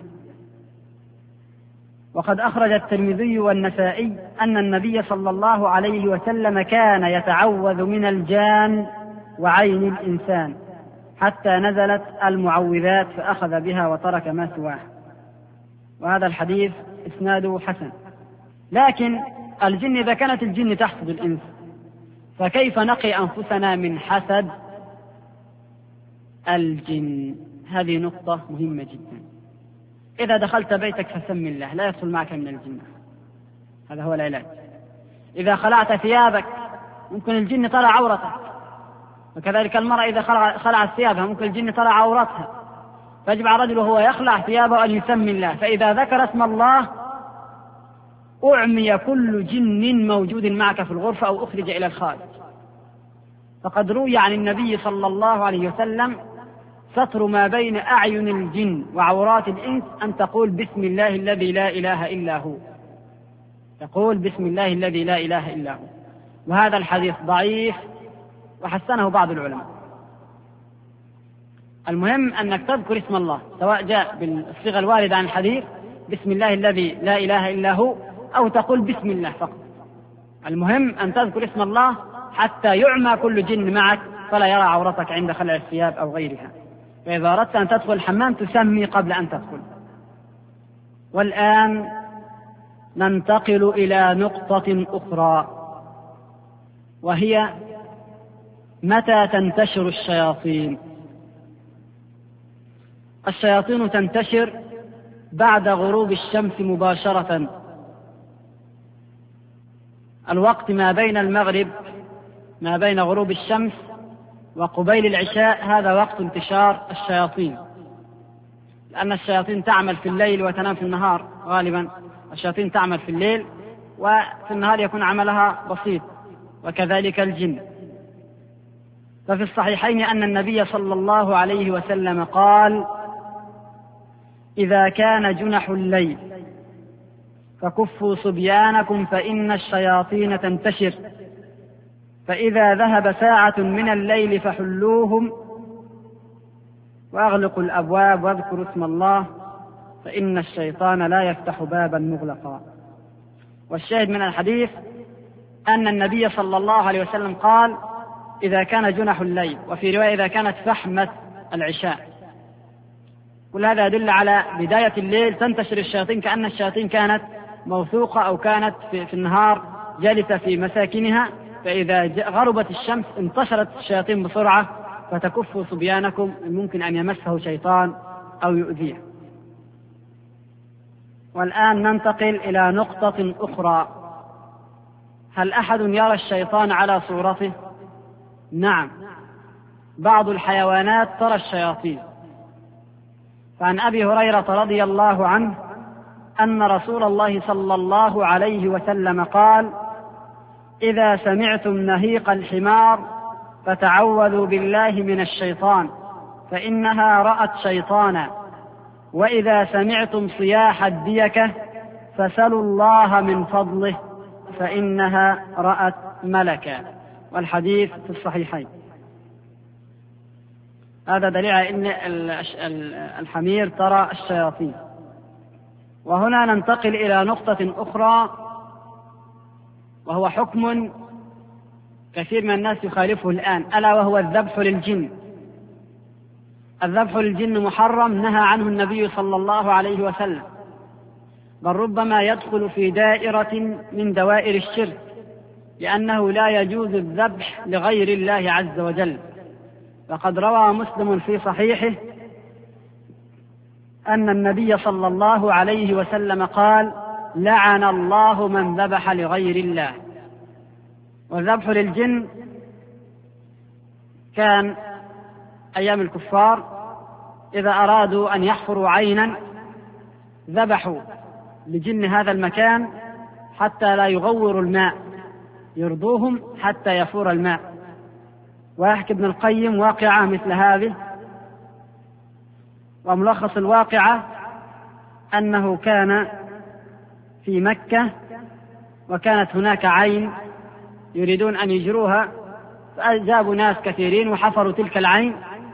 وقد أخرج الترمذي والنسائي أن النبي صلى الله عليه وسلم كان يتعوذ من الجان وعين الإنسان حتى نزلت المعوذات فأخذ بها وترك ما سواه. وهذا الحديث إسناده حسن. لكن الجن إذا كانت الجن تحسد الإنس، فكيف نقي أنفسنا من حسد الجن؟ هذه نقطة مهمة جدا. إذا دخلت بيتك فسم الله، لا يدخل معك من الجن، هذا هو العلاج. إذا خلعت ثيابك ممكن الجن ترى عورتك، وكذلك المرأة إذا خلعت ثيابها ممكن الجن ترى عورتها. فيجب على الرجل وهو يخلع ثيابه أن يسمي الله، فإذا ذكر اسم الله أعمي كل جن موجود معك في الغرفة أو أخرج إلى الخارج. فقد روي عن النبي صلى الله عليه وسلم: ستر ما بين أعين الجن وعورات الإنس أن تقول بسم الله الذي لا إله إلا هو. تقول بسم الله الذي لا إله إلا هو. وهذا الحديث ضعيف وحسنه بعض العلماء. المهم أنك تذكر اسم الله، سواء جاء بالصيغة الواردة عن الحديث بسم الله الذي لا إله إلا هو، أو تقول بسم الله فقط. المهم أن تذكر اسم الله حتى يعمى كل جن معك فلا يرى عورتك عند خلع الثياب أو غيرها. فإذا أردت أن تدخل الحمام تسمي قبل أن تدخل. والآن ننتقل إلى نقطة أخرى، وهي متى تنتشر الشياطين؟ الشياطين تنتشر بعد غروب الشمس مباشرة. الوقت ما بين المغرب، ما بين غروب الشمس وقبيل العشاء، هذا وقت انتشار الشياطين، لأن الشياطين تعمل في الليل وتنام في النهار. غالبا الشياطين تعمل في الليل وفي النهار يكون عملها بسيط، وكذلك الجن. ففي الصحيحين أن النبي صلى الله عليه وسلم قال: إذا كان جنح الليل فكفوا صبيانكم فإن الشياطين تنتشر، فإذا ذهب ساعة من الليل فحلوهم وأغلقوا الأبواب واذكروا اسم الله فإن الشيطان لا يفتح بابا مغلقا. والشاهد من الحديث أن النبي صلى الله عليه وسلم قال: إذا كان جنح الليل، وفي رواية إذا كانت فحمة العشاء. كل هذا يدل على بداية الليل تنتشر الشياطين، كأن الشياطين كانت موثوقة أو كانت في, في النهار جالسة في مساكنها، فإذا غربت الشمس انتشرت الشياطين بسرعة فتكفوا صبيانكم، ممكن أن يمسه شيطان أو يؤذيه. والآن ننتقل إلى نقطة أخرى. هل أحد يرى الشيطان على صورته؟ نعم، بعض الحيوانات ترى الشياطين. فعن أبي هريرة رضي الله عنه أن رسول الله صلى الله عليه وسلم قال: إذا سمعتم نهيق الحمار فتعوذوا بالله من الشيطان فإنها رأت شيطانا، وإذا سمعتم صياح الديكة فسلوا الله من فضله فإنها رأت ملكا. والحديث في الصحيحين. هذا دليل على أن الحمير ترى الشياطين. وهنا ننتقل إلى نقطة أخرى، وهو حكم كثير من الناس يخالفه الآن، ألا وهو الذبح للجن. الذبح للجن محرم، نهى عنه النبي صلى الله عليه وسلم، بل ربما يدخل في دائرة من دوائر الشرك، لأنه لا يجوز الذبح لغير الله عز وجل. فقد روى مسلم في صحيحه أن النبي صلى الله عليه وسلم قال: لعن الله من ذبح لغير الله. والذبح للجن كان أيام الكفار إذا أرادوا أن يحفروا عينا ذبحوا لجن هذا المكان حتى لا يغور الماء، يرضوهم حتى يفور الماء. ويحكي ابن القيم واقعة مثل هذه، وملخص الواقعة أنه كان في مكة وكانت هناك عين يريدون أن يجروها، فأجابوا ناس كثيرين وحفروا تلك العين،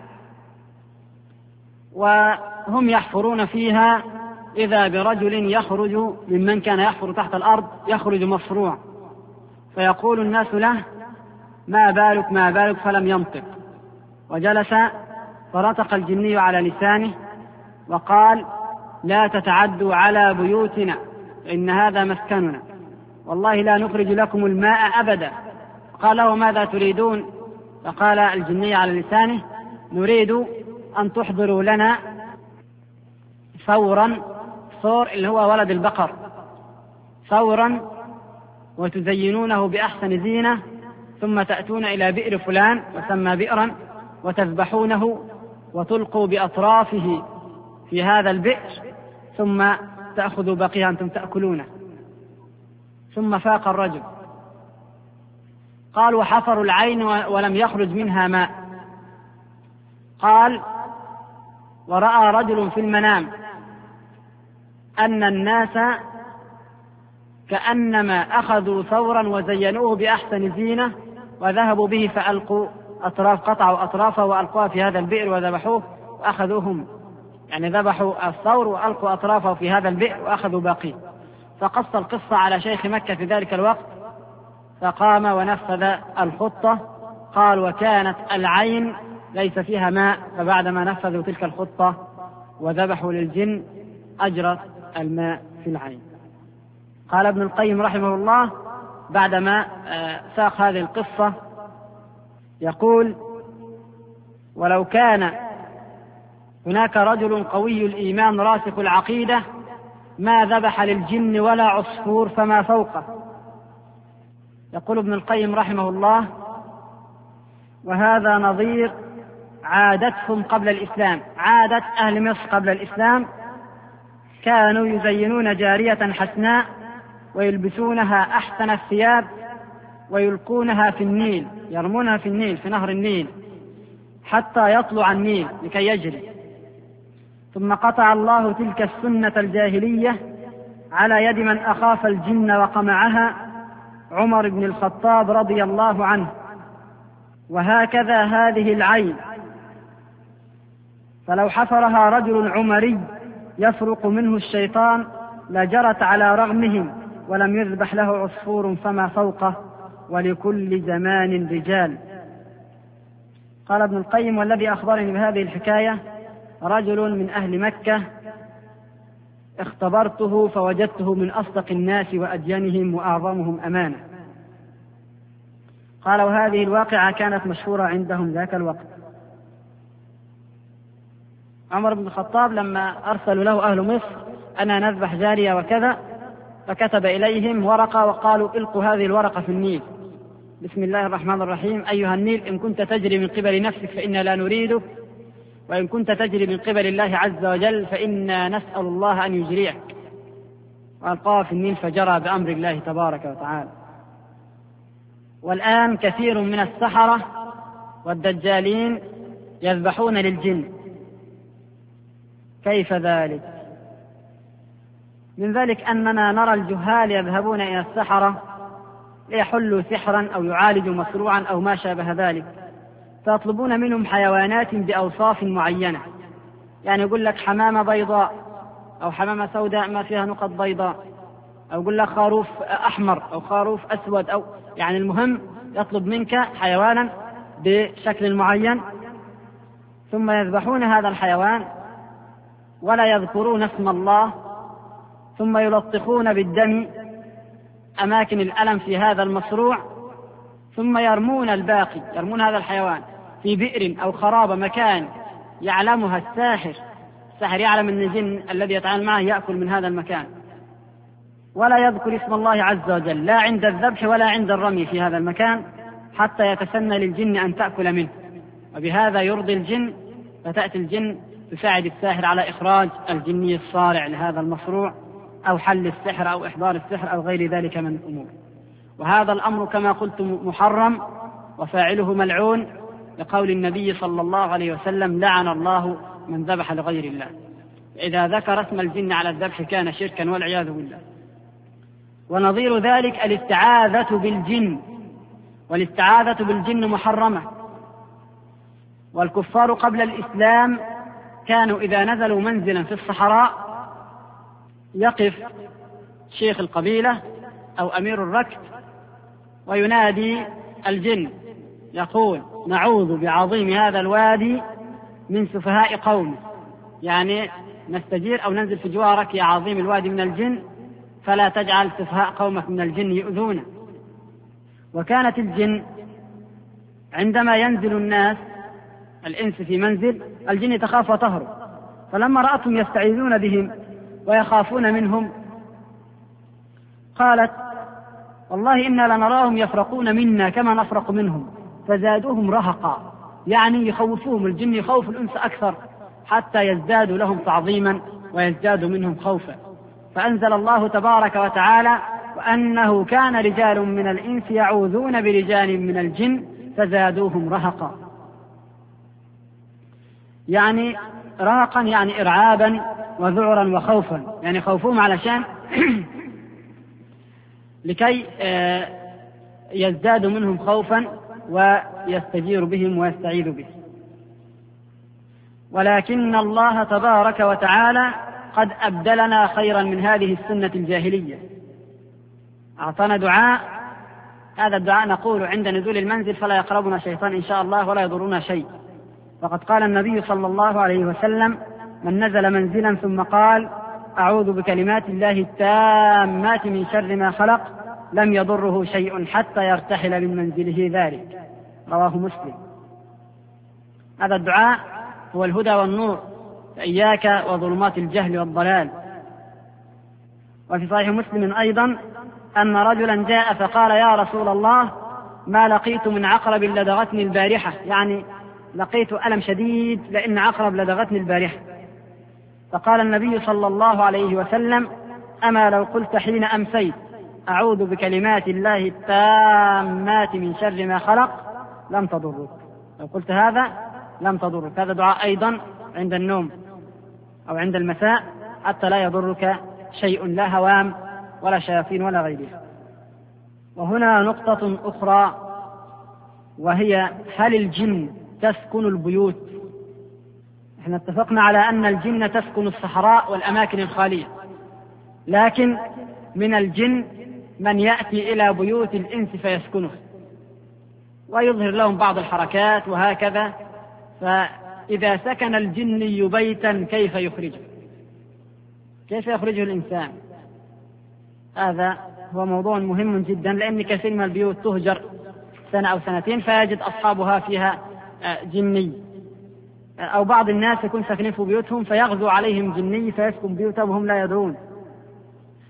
وهم يحفرون فيها إذا برجل يخرج ممن كان يحفر تحت الأرض، يخرج مصروع، فيقول الناس له: ما بالك ما بالك، فلم ينطق. وجلس فرتق الجني على لسانه وقال: لا تتعدوا على بيوتنا إن هذا مسكننا، والله لا نخرج لكم الماء أبدا. قال: وماذا تريدون؟ فقال الجني على لسانه: نريد أن تحضروا لنا ثورا، ثور اللي هو ولد البقر، ثورا وتزينونه بأحسن زينة، ثم تأتون إلى بئر فلان وسمى بئرا وتذبحونه وتلقوا بأطرافه في هذا البئر، ثم تأخذوا بقيها أنتم تأكلونه. ثم فاق الرجل. قال: وحفروا العين ولم يخرج منها ماء. قال: ورأى رجل في المنام أن الناس كأنما أخذوا ثورا وزينوه بأحسن زينة وذهبوا به فألقوا أطراف، قطعوا أطرافه وألقوها في هذا البئر وذبحوه وأخذوهم، يعني ذبحوا الثور وألقوا أطرافه في هذا البئر وأخذوا باقيه. فقص القصة على شيخ مكة في ذلك الوقت، فقام ونفذ الخطة. قال: وكانت العين ليس فيها ماء، فبعدما نفذوا تلك الخطة وذبحوا للجن أجرت الماء في العين. قال ابن القيم رحمه الله بعدما ساق هذه القصة، يقول: ولو كان هناك رجل قوي الإيمان راسخ العقيدة ما ذبح للجن ولا عصفور فما فوقه. يقول ابن القيم رحمه الله: وهذا نظير عادتهم قبل الإسلام، عادة أهل مصر قبل الإسلام، كانوا يزينون جارية حسناء ويلبسونها أحسن الثياب ويلقونها في النيل، يرمونها في النيل، في نهر النيل، حتى يطلع النيل لكي يجري. ثم قطع الله تلك السنة الجاهلية على يد من أخاف الجن وقمعها، عمر بن الخطاب رضي الله عنه. وهكذا هذه العين، فلو حفرها رجل عمري يفرق منه الشيطان لجرت على رغمهم ولم يذبح له عصفور فما فوقه، ولكل زمان رجال. قال ابن القيم: والذي أخبرني بهذه الحكاية رجل من أهل مكة اختبرته فوجدته من أصدق الناس وأدينهم وأعظمهم أمانة. قال: وهذه الواقعة كانت مشهورة عندهم ذاك الوقت. عمر بن الخطاب لما أرسلوا له أهل مصر أنا نذبح جارية وكذا، فكتب إليهم ورقة وقالوا القوا هذه الورقة في النيل: بسم الله الرحمن الرحيم، أيها النيل، إن كنت تجري من قبل نفسك فإنا لا نريدك، وإن كنت تجري من قبل الله عز وجل فإنا نسأل الله أن يجريك. وألقاه في النيل فجرى بأمر الله تبارك وتعالى. والآن كثير من السحرة والدجالين يذبحون للجن. كيف ذلك؟ من ذلك أننا نرى الجهال يذهبون إلى السحرة ليحلوا سحرا أو يعالجوا مصروعا أو ما شابه ذلك، فيطلبون منهم حيوانات بأوصاف معينة، يعني يقول لك حمامة بيضاء أو حمامة سوداء ما فيها نقط بيضاء، أو يقول لك خروف أحمر أو خروف أسود، أو يعني المهم يطلب منك حيوانا بشكل معين، ثم يذبحون هذا الحيوان ولا يذكرون اسم الله، ثم يلطخون بالدم أماكن الألم في هذا المصروع، ثم يرمون الباقي، يرمون هذا الحيوان في بئر أو خرابة مكان يعلمها الساحر. الساحر يعلم أن الجن الذي يتعامل معه يأكل من هذا المكان، ولا يذكر اسم الله عز وجل لا عند الذبح ولا عند الرمي في هذا المكان، حتى يتسنى للجن أن تأكل منه، وبهذا يرضي الجن، فتأتي الجن تساعد الساحر على إخراج الجني الصارع لهذا المصروع أو حل السحر أو إحضار السحر أو غير ذلك من الأمور. وهذا الأمر كما قلت محرم وفاعله ملعون، لقول النبي صلى الله عليه وسلم: لعن الله من ذبح لغير الله. إذا ذكر اسم الجن على الذبح كان شركا والعياذ بالله. ونظير ذلك الاستعاذة بالجن، والاستعاذة بالجن محرمة. والكفار قبل الإسلام كانوا إذا نزلوا منزلا في الصحراء يقف شيخ القبيلة أو أمير الركب وينادي الجن يقول: نعوذ بعظيم هذا الوادي من سفهاء قوم، يعني نستجير أو ننزل في جوارك يا عظيم الوادي من الجن، فلا تجعل سفهاء قومك من الجن يؤذون. وكانت الجن عندما ينزل الناس الإنس في منزل، الجن تخاف وتهرب، فلما رأتهم يستعيذون بهم ويخافون منهم قالت: والله إنا لنراهم يفرقون منا كما نفرق منهم، فزادوهم رهقا، يعني يخوفوهم، الجن يخوف الإنس أكثر حتى يزدادوا لهم تعظيما ويزدادوا منهم خوفا. فأنزل الله تبارك وتعالى: وأنه كان رجال من الإنس يعوذون برجال من الجن فزادوهم رهقا، يعني رهقا يعني إرعابا وذعرا وخوفا، يعني خوفهم علشان لكي يزدادوا منهم خوفا ويستجير بهم ويستعيذ به. ولكن الله تبارك وتعالى قد أبدلنا خيرا من هذه السنة الجاهلية، أعطانا دعاء، هذا الدعاء نقول عند نزول المنزل: فلا يقربنا شيطان إن شاء الله ولا يضرنا شيء. وقد قال النبي صلى الله عليه وسلم: من نزل منزلا ثم قال: أعوذ بكلمات الله التامات من شر ما خلق لم يضره شيء حتى يرتحل من منزله ذلك. رواه مسلم. هذا الدعاء هو الهدى والنور، فإياك وظلمات الجهل والضلال. وفي صحيح مسلم أيضا أن رجلا جاء فقال: يا رسول الله، ما لقيت من عقرب لدغتني البارحة، يعني لقيت ألم شديد لأن عقرب لدغتني البارحة. فقال النبي صلى الله عليه وسلم: أما لو قلت حين أمسيت: أعوذ بكلمات الله التامات من شر ما خلق لم تضرك. لو قلت هذا لم تضرك. هذا دعاء أيضا عند النوم أو عند المساء حتى لا يضرك شيء، لا هوام ولا شياطين ولا غيرها. وهنا نقطة أخرى، وهي: هل الجن تسكن البيوت؟ احنا اتفقنا على أن الجن تسكن الصحراء والأماكن الخالية، لكن من الجن من يأتي إلى بيوت الإنس فيسكنه ويظهر لهم بعض الحركات وهكذا. فإذا سكن الجني بيتا كيف يخرجه؟ كيف يخرجه الإنسان؟ هذا هو موضوع مهم جدا، لأن كثير من البيوت تهجر سنة أو سنتين فيجد أصحابها فيها جني، أو بعض الناس يكون ساكنين في بيوتهم فيغزو عليهم جني فيسكن بيوتهم وهم لا يدرون.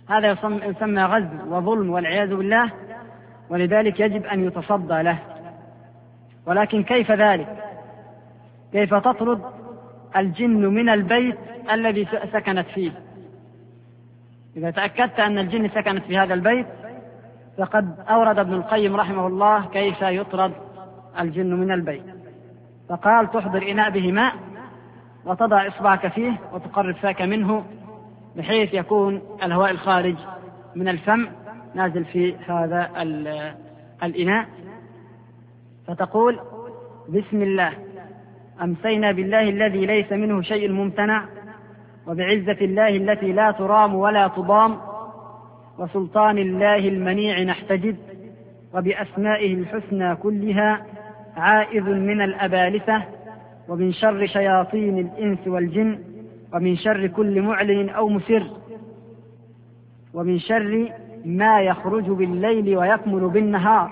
هذا يسمى غزو وظلم والعياذ بالله، ولذلك يجب أن يتصدى له. ولكن كيف ذلك؟ كيف تطرد الجن من البيت الذي سكنت فيه؟ إذا تأكدت أن الجن سكنت في هذا البيت فقد أورد ابن القيم رحمه الله كيف يطرد الجن من البيت، فقال: تحضر إناء به ماء وتضع إصبعك فيه وتقرب فاك منه بحيث يكون الهواء الخارج من الفم نازل في هذا الإناء، فتقول: بسم الله، أمسينا بالله الذي ليس منه شيء ممتنع، وبعزة الله التي لا ترام ولا تضام، وسلطان الله المنيع نحتجب، وبأسمائه الحسنى كلها عائذ من الأبالسة، ومن شر شياطين الإنس والجن، ومن شر كل معلن أو مسر، ومن شر ما يخرج بالليل ويكمن بالنهار،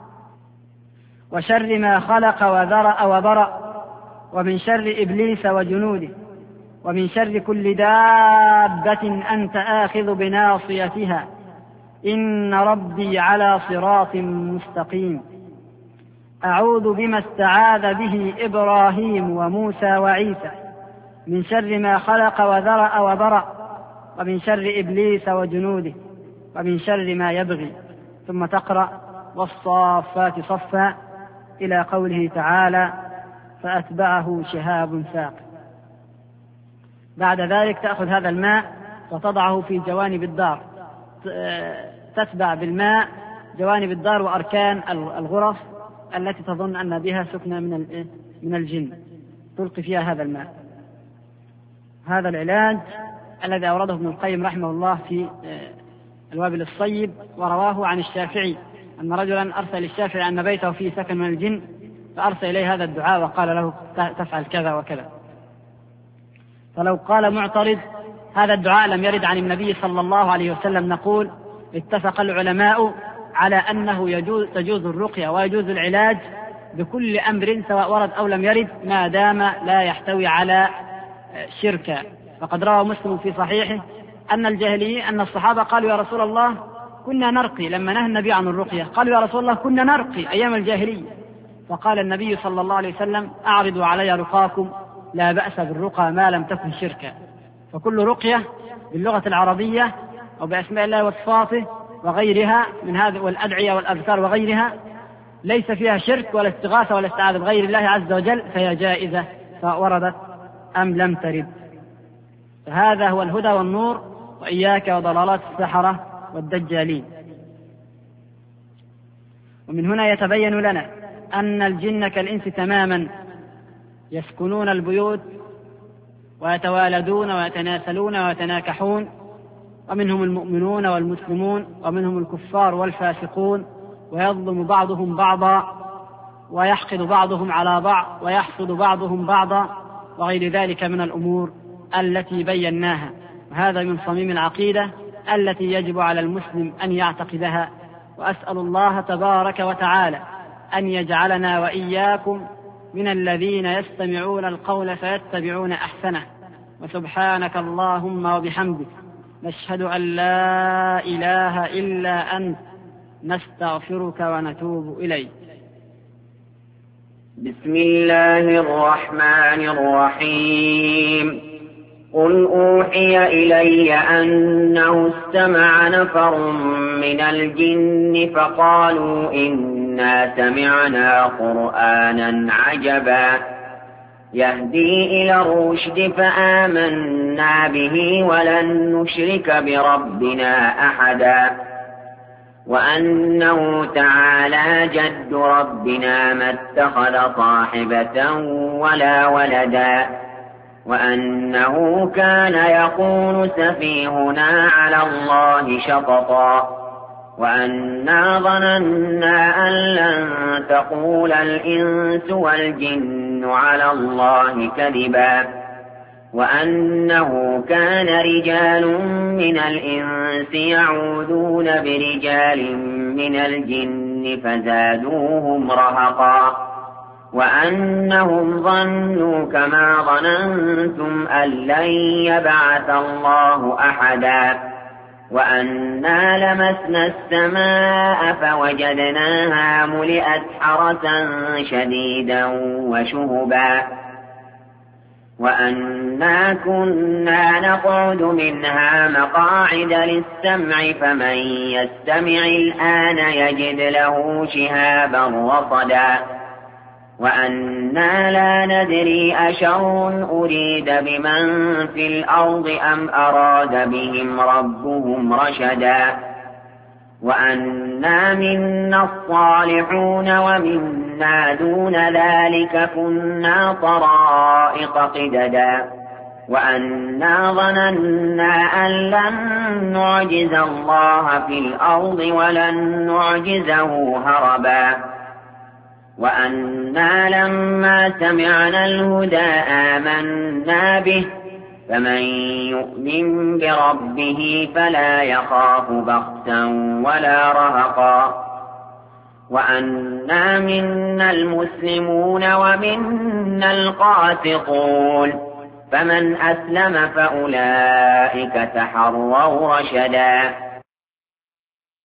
وشر ما خلق وذرأ وبرأ، ومن شر إبليس وجنوده، ومن شر كل دابة أنت آخذ بناصيتها، إن ربي على صراط مستقيم. أعوذ بما استعاذ به إبراهيم وموسى وعيسى من شر ما خلق وذرأ وبرأ، ومن شر إبليس وجنوده، ومن شر ما يبغي. ثم تقرأ: والصافات صفا إلى قوله تعالى: فأتبعه شهاب ثاقب. بعد ذلك تأخذ هذا الماء وتضعه في جوانب الدار، تتبع بالماء جوانب الدار وأركان الغرف التي تظن أن بها سكنة من الجن، تلقي فيها هذا الماء. هذا العلاج الذي أورده ابن القيم رحمه الله في الوابل الصيب، ورواه عن الشافعي أن رجلا أرسل الشافعي أن بيته فيه سكن من الجن، فأرسل إليه هذا الدعاء وقال له: تفعل كذا وكذا. فلو قال معترض: هذا الدعاء لم يرد عن النبي صلى الله عليه وسلم، نقول: اتفق العلماء على أنه يجوز تجوز الرقية ويجوز العلاج بكل أمر سواء ورد أو لم يرد، ما دام لا يحتوي على شركة. فقد روى مسلم في صحيحه أن الجاهليين أن الصحابة قالوا: يا رسول الله كنا نرقي، لما نهى النبي عن الرقية قالوا: يا رسول الله كنا نرقي أيام الجاهلية. فقال النبي صلى الله عليه وسلم: أعرضوا علي رقاكم، لا بأس بالرقى ما لم تكن شركا. فكل رقية باللغة العربية أو بأسماء الله وصفاته وغيرها من هذه والأدعية والأذكار وغيرها ليس فيها شرك ولا استغاثة ولا استعاذة بغير الله عز وجل، فهي جائزة فوردت أم لم ترد. فهذا هو الهدى والنور، وإياك وضلالات السحرة والدجالين. ومن هنا يتبين لنا أن الجن كالإنس تماما، يسكنون البيوت ويتوالدون ويتناسلون ويتناكحون، ومنهم المؤمنون والمسلمون، ومنهم الكفار والفاسقون، ويظلم بعضهم بعضا، ويحقد بعضهم على بعض، ويحسد بعضهم بعضا، وغير ذلك من الأمور التي بيناها. وهذا من صميم العقيدة التي يجب على المسلم أن يعتقدها. وأسأل الله تبارك وتعالى أن يجعلنا وإياكم من الذين يستمعون القول فيتبعون أحسنه. وسبحانك اللهم وبحمدك، نشهد أن لا إله إلا أنت، نستغفرك ونتوب إليك. بسم الله الرحمن الرحيم. قل أوحي إلي أنه استمع نفر من الجن فقالوا إنا سمعنا قرآنا عجبا يهدي إلى الرشد فآمنا به ولن نشرك بربنا أحدا وأنه تعالى جد ربنا ما اتخذ صاحبة ولا ولدا وأنه كان يقول سفيهنا على الله شططا وأنا ظننا أن لن تقول الإنس والجن على الله كذبا وأنه كان رجال من الإنس يعوذون برجال من الجن فزادوهم رهقا وأنهم ظنوا كما ظننتم أن لن يبعث الله أحدا وأنا لمسنا السماء فوجدناها ملئت حرسا شديدا وشهبا وأنا كنا نقعد منها مقاعد للسمع فمن يستمع الآن يجد له شهابا رصدا وأنا لا ندري أشر أريد بمن في الأرض أم أراد بهم ربهم رشدا وأنا منا الصالحون ومنا دون ذلك كنا طرائق قددا وأنا ظننا أن لن نعجز الله في الأرض ولن نعجزه هربا وأنا لما سمعنا الهدى آمنا به فمن يؤمن بربه فلا يخاف بخسا ولا رهقا وأنا منا المسلمون ومنا القاسطون فمن أسلم فأولئك تحروا رشدا